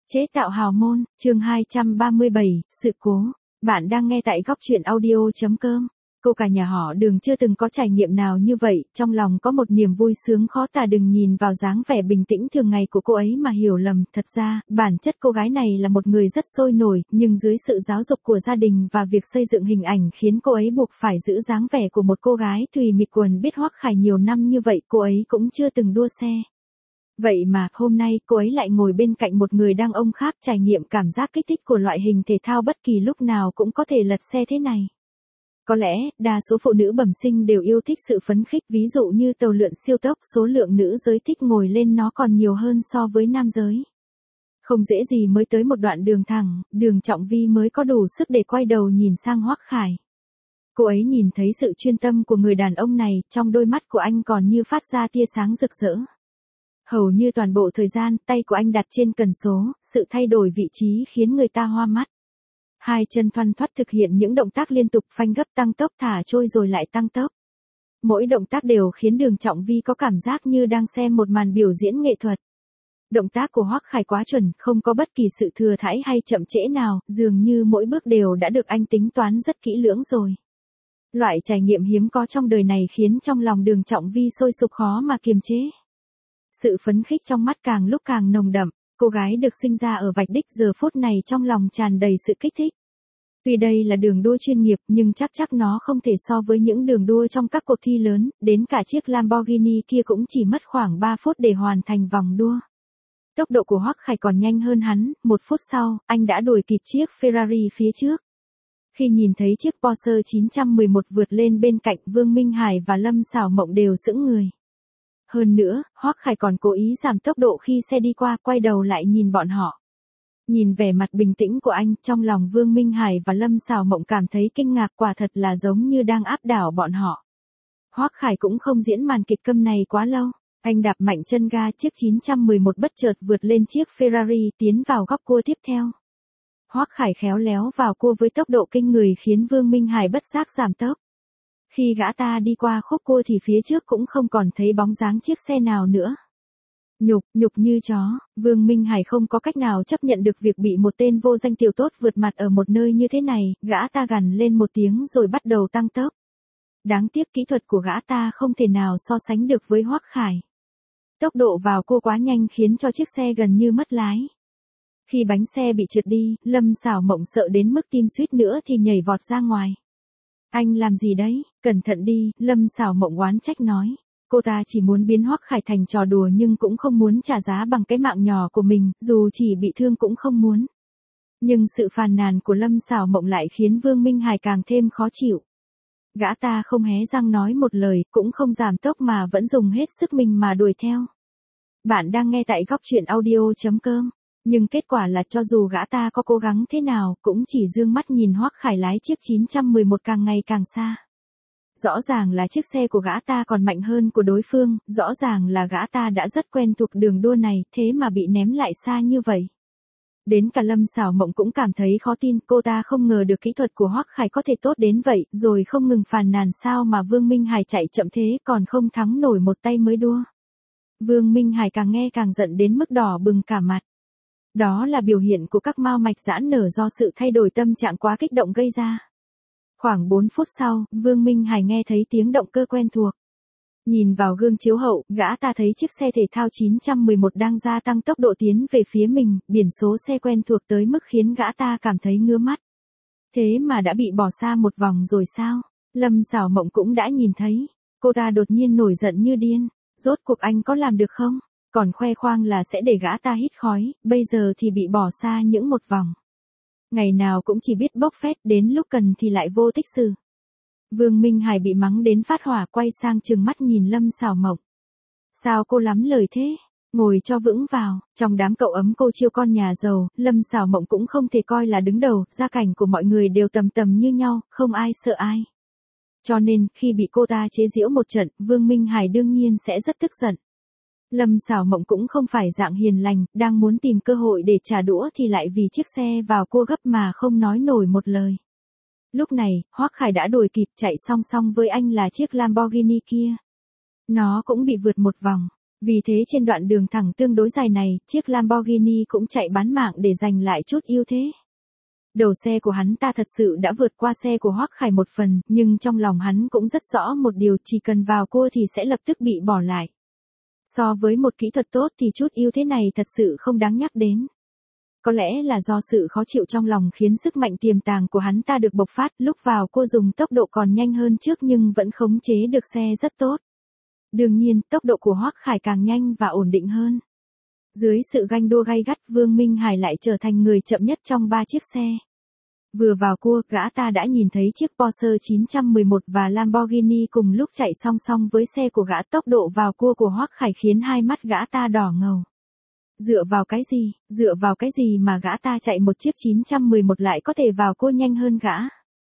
Chế tạo hào môn, chương 237, sự cố. Bạn đang nghe tại góc truyện audio.com. Cô cả nhà họ Đường chưa từng có trải nghiệm nào như vậy, trong lòng có một niềm vui sướng khó tả. Đừng nhìn vào dáng vẻ bình tĩnh thường ngày của cô ấy mà hiểu lầm, thật ra, bản chất cô gái này là một người rất sôi nổi, nhưng dưới sự giáo dục của gia đình và việc xây dựng hình ảnh khiến cô ấy buộc phải giữ dáng vẻ của một cô gái tùy mịt quần. Biết Hoắc Khải nhiều năm như vậy, cô ấy cũng chưa từng đua xe. Vậy mà, hôm nay, cô ấy lại ngồi bên cạnh một người đàn ông khác trải nghiệm cảm giác kích thích của loại hình thể thao bất kỳ lúc nào cũng có thể lật xe thế này. Có lẽ, đa số phụ nữ bẩm sinh đều yêu thích sự phấn khích, ví dụ như tàu lượn siêu tốc, số lượng nữ giới thích ngồi lên nó còn nhiều hơn so với nam giới. Không dễ gì mới tới một đoạn đường thẳng, Đường Trọng Vi mới có đủ sức để quay đầu nhìn sang Hoắc Khải. Cô ấy nhìn thấy sự chuyên tâm của người đàn ông này, trong đôi mắt của anh còn như phát ra tia sáng rực rỡ. Hầu như toàn bộ thời gian, tay của anh đặt trên cần số, sự thay đổi vị trí khiến người ta hoa mắt. Hai chân thoăn thoắt thực hiện những động tác liên tục, phanh gấp, tăng tốc, thả trôi rồi lại tăng tốc. Mỗi động tác đều khiến Đường Trọng Vi có cảm giác như đang xem một màn biểu diễn nghệ thuật. Động tác của Hoắc Khải quá chuẩn, không có bất kỳ sự thừa thãi hay chậm trễ nào, dường như mỗi bước đều đã được anh tính toán rất kỹ lưỡng rồi. Loại trải nghiệm hiếm có trong đời này khiến trong lòng Đường Trọng Vi sôi sục khó mà kiềm chế. Sự phấn khích trong mắt càng lúc càng nồng đậm, cô gái được sinh ra ở Vạch Đích giờ phút này trong lòng tràn đầy sự kích thích. Tuy đây là đường đua chuyên nghiệp nhưng chắc nó không thể so với những đường đua trong các cuộc thi lớn, đến cả chiếc Lamborghini kia cũng chỉ mất khoảng 3 phút để hoàn thành vòng đua. Tốc độ của Hoắc Khải còn nhanh hơn hắn, 1 phút sau, anh đã đuổi kịp chiếc Ferrari phía trước. Khi nhìn thấy chiếc Porsche 911 vượt lên bên cạnh, Vương Minh Hải và Lâm Sảo Mộng đều sững người. Hơn nữa, Hoắc Khải còn cố ý giảm tốc độ khi xe đi qua, quay đầu lại nhìn bọn họ. Nhìn vẻ mặt bình tĩnh của anh, trong lòng Vương Minh Hải và Lâm Sảo Mộng cảm thấy kinh ngạc, quả thật là giống như đang áp đảo bọn họ. Hoắc Khải cũng không diễn màn kịch câm này quá lâu. Anh đạp mạnh chân ga, chiếc 911 bất chợt vượt lên chiếc Ferrari, tiến vào góc cua tiếp theo. Hoắc Khải khéo léo vào cua với tốc độ kinh người khiến Vương Minh Hải bất giác giảm tốc. Khi gã ta đi qua khúc cua thì phía trước cũng không còn thấy bóng dáng chiếc xe nào nữa. Nhục như chó, Vương Minh Hải không có cách nào chấp nhận được việc bị một tên vô danh tiểu tốt vượt mặt ở một nơi như thế này, gã ta gằn lên một tiếng rồi bắt đầu tăng tốc. Đáng tiếc kỹ thuật của gã ta không thể nào so sánh được với Hoắc Khải. Tốc độ vào cua quá nhanh khiến cho chiếc xe gần như mất lái. Khi bánh xe bị trượt đi, Lâm Sảo Mộng sợ đến mức tim suýt nữa thì nhảy vọt ra ngoài. Anh làm gì đấy, cẩn thận đi, Lâm Sảo Mộng oán trách nói. Cô ta chỉ muốn biến Hoắc Khải thành trò đùa nhưng cũng không muốn trả giá bằng cái mạng nhỏ của mình, dù chỉ bị thương cũng không muốn. Nhưng sự phàn nàn của Lâm Sảo Mộng lại khiến Vương Minh Hải càng thêm khó chịu. Gã ta không hé răng nói một lời, cũng không giảm tốc mà vẫn dùng hết sức mình mà đuổi theo. Bạn đang nghe tại góc truyện audio.com. Nhưng kết quả là cho dù gã ta có cố gắng thế nào, cũng chỉ dương mắt nhìn Hoắc Khải lái chiếc 911 càng ngày càng xa. Rõ ràng là chiếc xe của gã ta còn mạnh hơn của đối phương, rõ ràng là gã ta đã rất quen thuộc đường đua này, thế mà bị ném lại xa như vậy. Đến cả Lâm Sảo Mộng cũng cảm thấy khó tin, cô ta không ngờ được kỹ thuật của Hoắc Khải có thể tốt đến vậy, rồi không ngừng phàn nàn sao mà Vương Minh Hải chạy chậm thế còn không thắng nổi một tay mới đua. Vương Minh Hải càng nghe càng giận đến mức đỏ bừng cả mặt. Đó là biểu hiện của các mao mạch giãn nở do sự thay đổi tâm trạng quá kích động gây ra. Khoảng 4 phút sau, Vương Minh Hải nghe thấy tiếng động cơ quen thuộc. Nhìn vào gương chiếu hậu, gã ta thấy chiếc xe thể thao 911 đang gia tăng tốc độ tiến về phía mình, biển số xe quen thuộc tới mức khiến gã ta cảm thấy ngứa mắt. Thế mà đã bị bỏ xa một vòng rồi sao? Lâm Sảo Mộng cũng đã nhìn thấy. Cô ta đột nhiên nổi giận như điên. Rốt cuộc anh có làm được không? Còn khoe khoang là sẽ để gã ta hít khói, bây giờ thì bị bỏ xa những một vòng. Ngày nào cũng chỉ biết bốc phét, đến lúc cần thì lại vô tích sự. Vương Minh Hải bị mắng đến phát hỏa, quay sang trừng mắt nhìn Lâm Sảo Mộng. Sao cô lắm lời thế? Ngồi cho vững vào, trong đám cậu ấm cô chiêu con nhà giàu, Lâm Sảo Mộng cũng không thể coi là đứng đầu, gia cảnh của mọi người đều tầm như nhau, không ai sợ ai. Cho nên, khi bị cô ta chế giễu một trận, Vương Minh Hải đương nhiên sẽ rất tức giận. Lâm Sảo Mộng cũng không phải dạng hiền lành, đang muốn tìm cơ hội để trả đũa thì lại vì chiếc xe vào cua gấp mà không nói nổi một lời. Lúc này, Hoắc Khải đã đuổi kịp, chạy song song với anh là chiếc Lamborghini kia. Nó cũng bị vượt một vòng. Vì thế trên đoạn đường thẳng tương đối dài này, chiếc Lamborghini cũng chạy bán mạng để giành lại chút ưu thế. Đầu xe của hắn ta thật sự đã vượt qua xe của Hoắc Khải một phần, nhưng trong lòng hắn cũng rất rõ một điều, chỉ cần vào cua thì sẽ lập tức bị bỏ lại. So với một kỹ thuật tốt thì chút ưu thế này thật sự không đáng nhắc đến. Có lẽ là do sự khó chịu trong lòng khiến sức mạnh tiềm tàng của hắn ta được bộc phát, lúc vào cua dùng tốc độ còn nhanh hơn trước nhưng vẫn khống chế được xe rất tốt. Đương nhiên, tốc độ của Hoắc Khải càng nhanh và ổn định hơn. Dưới sự ganh đua gay gắt, Vương Minh Hải lại trở thành người chậm nhất trong 3 chiếc xe. Vừa vào cua, gã ta đã nhìn thấy chiếc Porsche 911 và Lamborghini cùng lúc chạy song song với xe của gã. Tốc độ vào cua của Hoắc Khải khiến hai mắt gã ta đỏ ngầu. Dựa vào cái gì mà gã ta chạy một chiếc 911 lại có thể vào cua nhanh hơn gã?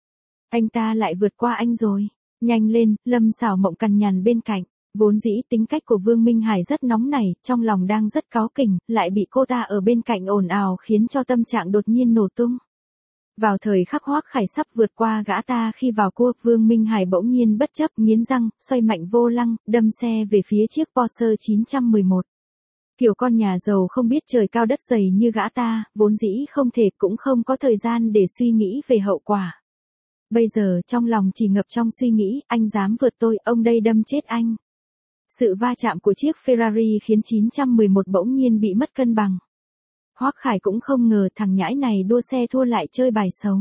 Anh ta lại vượt qua anh rồi. Nhanh lên, Lâm Sảo Mộng cằn nhằn bên cạnh. Vốn dĩ tính cách của Vương Minh Hải rất nóng nảy, trong lòng đang rất cáu kỉnh, lại bị cô ta ở bên cạnh ồn ào khiến cho tâm trạng đột nhiên nổ tung. Vào thời khắc Hoắc Khải sắp vượt qua gã ta khi vào cua, Vương Minh Hải bỗng nhiên bất chấp nghiến răng, xoay mạnh vô lăng, đâm xe về phía chiếc Porsche 911. Kiểu con nhà giàu không biết trời cao đất dày như gã ta, vốn dĩ không thể cũng không có thời gian để suy nghĩ về hậu quả. Bây giờ trong lòng chỉ ngập trong suy nghĩ, anh dám vượt tôi, ông đây đâm chết anh. Sự va chạm của chiếc Ferrari khiến 911 bỗng nhiên bị mất cân bằng. Hoắc Khải cũng không ngờ thằng nhãi này đua xe thua lại chơi bài xấu.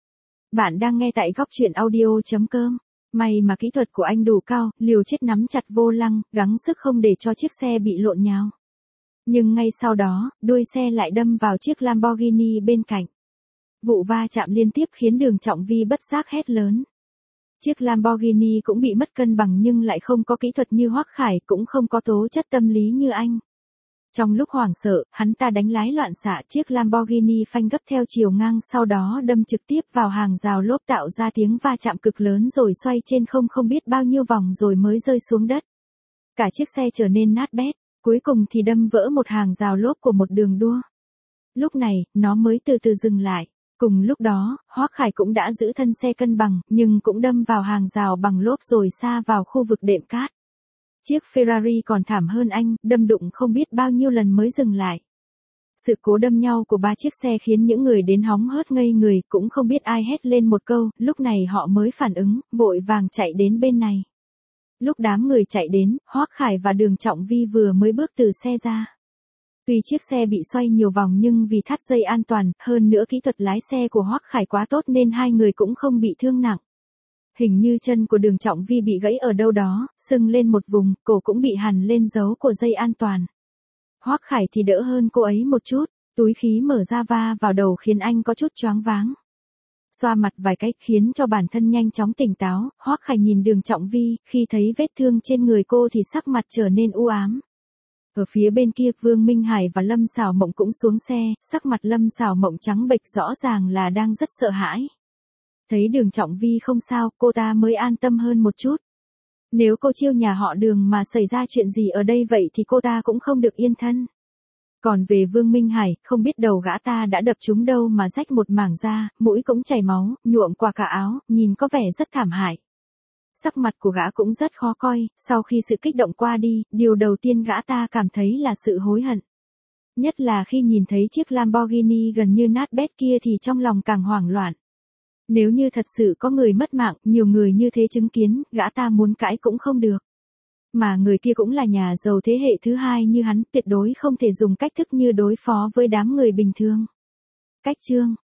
Bạn đang nghe tại góc truyện audio.com. May mà kỹ thuật của anh đủ cao, liều chết nắm chặt vô lăng, gắng sức không để cho chiếc xe bị lộn nhào. Nhưng ngay sau đó, đuôi xe lại đâm vào chiếc Lamborghini bên cạnh. Vụ va chạm liên tiếp khiến Đường Trọng Vi bất giác hét lớn. Chiếc Lamborghini cũng bị mất cân bằng nhưng lại không có kỹ thuật như Hoắc Khải, cũng không có tố chất tâm lý như anh. Trong lúc hoảng sợ, hắn ta đánh lái loạn xạ, chiếc Lamborghini phanh gấp theo chiều ngang, sau đó đâm trực tiếp vào hàng rào lốp tạo ra tiếng va chạm cực lớn rồi xoay trên không biết bao nhiêu vòng rồi mới rơi xuống đất. Cả chiếc xe trở nên nát bét, cuối cùng thì đâm vỡ một hàng rào lốp của một đường đua. Lúc này, nó mới từ từ dừng lại. Cùng lúc đó, Hoắc Khải cũng đã giữ thân xe cân bằng, nhưng cũng đâm vào hàng rào bằng lốp rồi sa vào khu vực đệm cát. Chiếc Ferrari còn thảm hơn anh, đâm đụng không biết bao nhiêu lần mới dừng lại. Sự cố đâm nhau của 3 chiếc xe khiến những người đến hóng hớt ngây người, cũng không biết ai hét lên một câu, lúc này họ mới phản ứng, vội vàng chạy đến bên này. Lúc đám người chạy đến, Hoắc Khải và Đường Trọng Vi vừa mới bước từ xe ra. Tuy chiếc xe bị xoay nhiều vòng nhưng vì thắt dây an toàn, hơn nữa kỹ thuật lái xe của Hoắc Khải quá tốt nên hai người cũng không bị thương nặng. Hình như chân của Đường Trọng Vi bị gãy ở đâu đó, sưng lên một vùng, cổ cũng bị hằn lên dấu của dây an toàn. Hoắc Khải thì đỡ hơn cô ấy một chút, túi khí mở ra va vào đầu khiến anh có chút choáng váng. Xoa mặt vài cái khiến cho bản thân nhanh chóng tỉnh táo, Hoắc Khải nhìn Đường Trọng Vi, khi thấy vết thương trên người cô thì sắc mặt trở nên u ám. Ở phía bên kia, Vương Minh Hải và Lâm Sảo Mộng cũng xuống xe, sắc mặt Lâm Sảo Mộng trắng bệch rõ ràng là đang rất sợ hãi. Thấy Đường Trọng Vi không sao, cô ta mới an tâm hơn một chút. Nếu cô Chiêu nhà họ Đường mà xảy ra chuyện gì ở đây vậy thì cô ta cũng không được yên thân. Còn về Vương Minh Hải, không biết đầu gã ta đã đập trúng đâu mà rách một mảng da, mũi cũng chảy máu, nhuộm qua cả áo, nhìn có vẻ rất thảm hại. Sắc mặt của gã cũng rất khó coi, sau khi sự kích động qua đi, điều đầu tiên gã ta cảm thấy là sự hối hận. Nhất là khi nhìn thấy chiếc Lamborghini gần như nát bét kia thì trong lòng càng hoảng loạn. Nếu như thật sự có người mất mạng, nhiều người như thế chứng kiến, gã ta muốn cãi cũng không được. Mà người kia cũng là nhà giàu thế hệ thứ hai như hắn, tuyệt đối không thể dùng cách thức như đối phó với đám người bình thường. Cách chương